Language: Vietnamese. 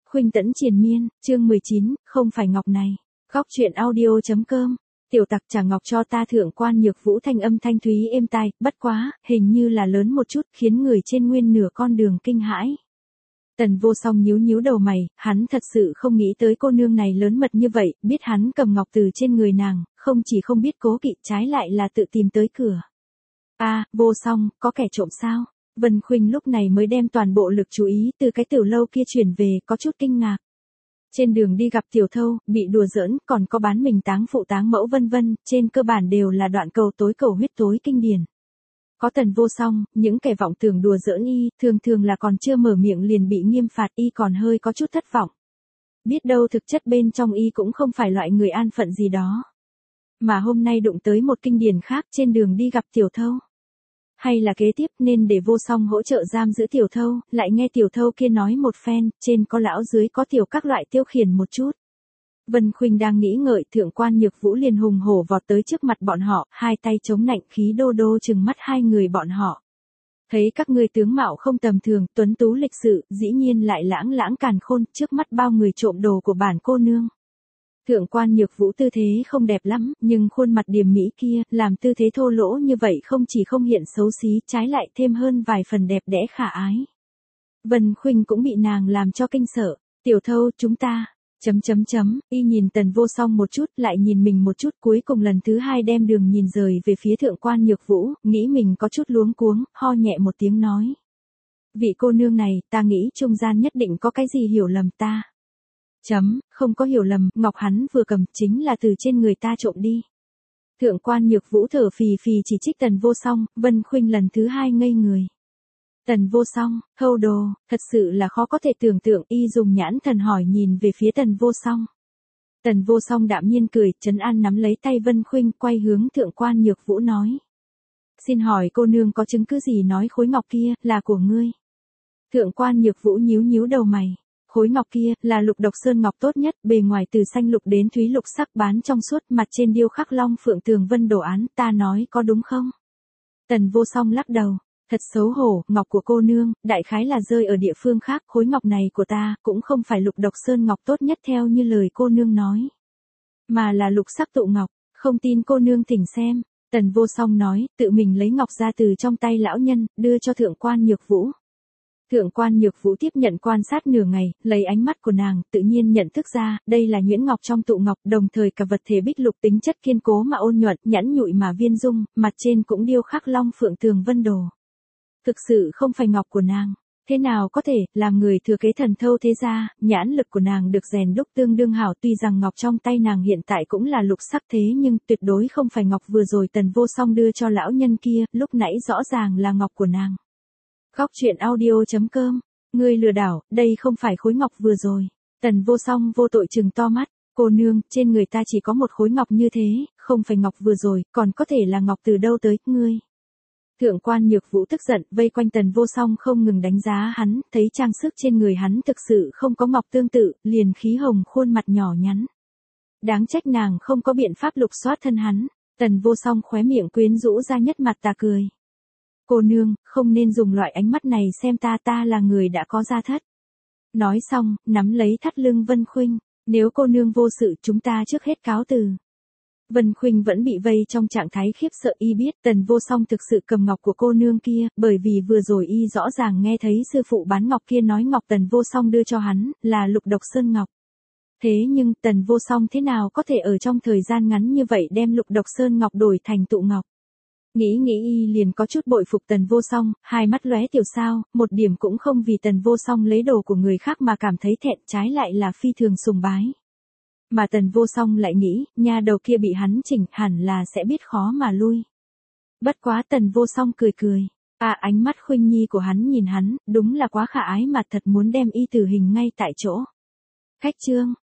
Khuynh Tẫn triền miên, chương 19, không phải ngọc này. Góc truyện audio.com. Tiểu tặc trả ngọc cho ta. Thượng quan Nhược Vũ thanh âm thanh thúy êm tai, bất quá, hình như là lớn một chút, khiến người trên nguyên nửa con đường kinh hãi. Tần Vô Song nhíu nhíu đầu mày, hắn thật sự không nghĩ tới cô nương này lớn mật như vậy, biết hắn cầm ngọc từ trên người nàng, không chỉ không biết cố kỵ, trái lại là tự tìm tới cửa. Vô Song, có kẻ trộm sao? Vân Khuynh lúc này mới đem toàn bộ lực chú ý từ cái tiểu lâu kia chuyển về, có chút kinh ngạc. Trên đường đi gặp tiểu thâu, bị đùa giỡn, còn có bán mình táng phụ táng mẫu vân vân, trên cơ bản đều là đoạn cầu tối cầu huyết tối kinh điển. Có Tần Vô Song, những kẻ vọng tưởng đùa giỡn y, thường là còn chưa mở miệng liền bị nghiêm phạt, y còn hơi có chút thất vọng. Biết đâu thực chất bên trong y cũng không phải loại người an phận gì đó. Mà hôm nay đụng tới một kinh điển khác, trên đường đi gặp tiểu thâu. Hay là kế tiếp nên để Vô Song hỗ trợ giam giữ tiểu thâu, lại nghe tiểu thâu kia nói một phen, trên có lão dưới có tiểu các loại tiêu khiển một chút. Vân Khuynh đang nghĩ ngợi, Thượng quan Nhược Vũ liền hùng hổ vọt tới trước mặt bọn họ, hai tay chống nạnh, khí đô đô trừng mắt hai người bọn họ. Thấy các ngươi tướng mạo không tầm thường, tuấn tú lịch sự, dĩ nhiên lại lãng lãng càn khôn, trước mắt bao người trộm đồ của bản cô nương. Thượng quan Nhược Vũ tư thế không đẹp lắm, nhưng khuôn mặt điềm mỹ kia, làm tư thế thô lỗ như vậy không chỉ không hiện xấu xí, trái lại thêm hơn vài phần đẹp đẽ khả ái. Vân Khuynh cũng bị nàng làm cho kinh sợ. Tiểu thâu, chúng ta... Y nhìn Tần Vô Song một chút, lại nhìn mình một chút, cuối cùng lần thứ hai đem đường nhìn rời về phía Thượng quan Nhược Vũ, nghĩ mình có chút luống cuống, ho nhẹ một tiếng nói. Vị cô nương này, ta nghĩ trung gian nhất định có cái gì hiểu lầm ta. Không có hiểu lầm, ngọc hắn vừa cầm chính là từ trên người ta trộm đi. Thượng quan Nhược Vũ thở phì phì chỉ trích Tần Vô Song, Vân Khuynh lần thứ hai ngây người. Tần Vô Song, hầu đồ, thật sự là khó có thể tưởng tượng. Y dùng nhãn thần hỏi nhìn về phía Tần Vô Song. Tần Vô Song đạm nhiên cười, trấn an nắm lấy tay Vân Khuynh, quay hướng Thượng quan Nhược Vũ nói. Xin hỏi cô nương có chứng cứ gì nói khối ngọc kia là của ngươi? Thượng quan Nhược Vũ nhíu nhíu đầu mày. Khối ngọc kia là lục độc sơn ngọc tốt nhất, bề ngoài từ xanh lục đến thúy lục sắc bán trong suốt, mặt trên điêu khắc long phượng tường vân đồ án, ta nói có đúng không? Tần Vô Song lắc đầu. Thật xấu hổ, ngọc của cô nương, đại khái là rơi ở địa phương khác, khối ngọc này của ta, cũng không phải lục độc sơn ngọc tốt nhất theo như lời cô nương nói. Mà là lục sắc tụ ngọc, không tin cô nương thỉnh xem. Tần Vô Song nói, tự mình lấy ngọc ra từ trong tay lão nhân, đưa cho Thượng quan Nhược Vũ. Thượng quan Nhược Vũ tiếp nhận quan sát nửa ngày, lấy ánh mắt của nàng, tự nhiên nhận thức ra, đây là nhuyễn ngọc trong tụ ngọc, đồng thời cả vật thể bích lục tính chất kiên cố mà ôn nhuận, nhẵn nhụi mà viên dung, mặt trên cũng điêu khắc long phượng tường vân đồ. Thực sự không phải ngọc của nàng. Thế nào có thể, làm người thừa kế thần thâu thế gia, nhãn lực của nàng được rèn đúc tương đương hảo, tuy rằng ngọc trong tay nàng hiện tại cũng là lục sắc thế nhưng tuyệt đối không phải ngọc vừa rồi Tần Vô Song đưa cho lão nhân kia, lúc nãy rõ ràng là ngọc của nàng. Góc truyện audio.com. Ngươi lừa đảo, đây không phải khối ngọc vừa rồi. Tần Vô Song vô tội trừng to mắt. Cô nương, trên người ta chỉ có một khối ngọc như thế, không phải ngọc vừa rồi, còn có thể là ngọc từ đâu tới, ngươi. Thượng quan Nhược Vũ tức giận, vây quanh Tần Vô Song không ngừng đánh giá hắn, thấy trang sức trên người hắn thực sự không có ngọc tương tự, liền khí hồng khuôn mặt nhỏ nhắn. Đáng trách nàng không có biện pháp lục soát thân hắn. Tần Vô Song khóe miệng quyến rũ ra nhất mặt tà cười. Cô nương, không nên dùng loại ánh mắt này xem ta là người đã có gia thất. Nói xong, nắm lấy thắt lưng Vân Khuynh, nếu cô nương vô sự chúng ta trước hết cáo từ. Vân Khuynh vẫn bị vây trong trạng thái khiếp sợ, y biết Tần Vô Song thực sự cầm ngọc của cô nương kia, bởi vì vừa rồi y rõ ràng nghe thấy sư phụ bán ngọc kia nói ngọc Tần Vô Song đưa cho hắn, là lục độc sơn ngọc. Thế nhưng Tần Vô Song thế nào có thể ở trong thời gian ngắn như vậy đem lục độc sơn ngọc đổi thành tụ ngọc. Nghĩ y liền có chút bội phục Tần Vô Song, hai mắt lóe tiểu sao, một điểm cũng không vì Tần Vô Song lấy đồ của người khác mà cảm thấy thẹn, trái lại là phi thường sùng bái. Mà Tần Vô Song lại nghĩ, nha đầu kia bị hắn chỉnh, hẳn là sẽ biết khó mà lui. Bất quá Tần Vô Song cười cười. Ánh mắt Khuynh Nhi của hắn nhìn hắn, đúng là quá khả ái mà thật muốn đem y tử hình ngay tại chỗ. Khách chương.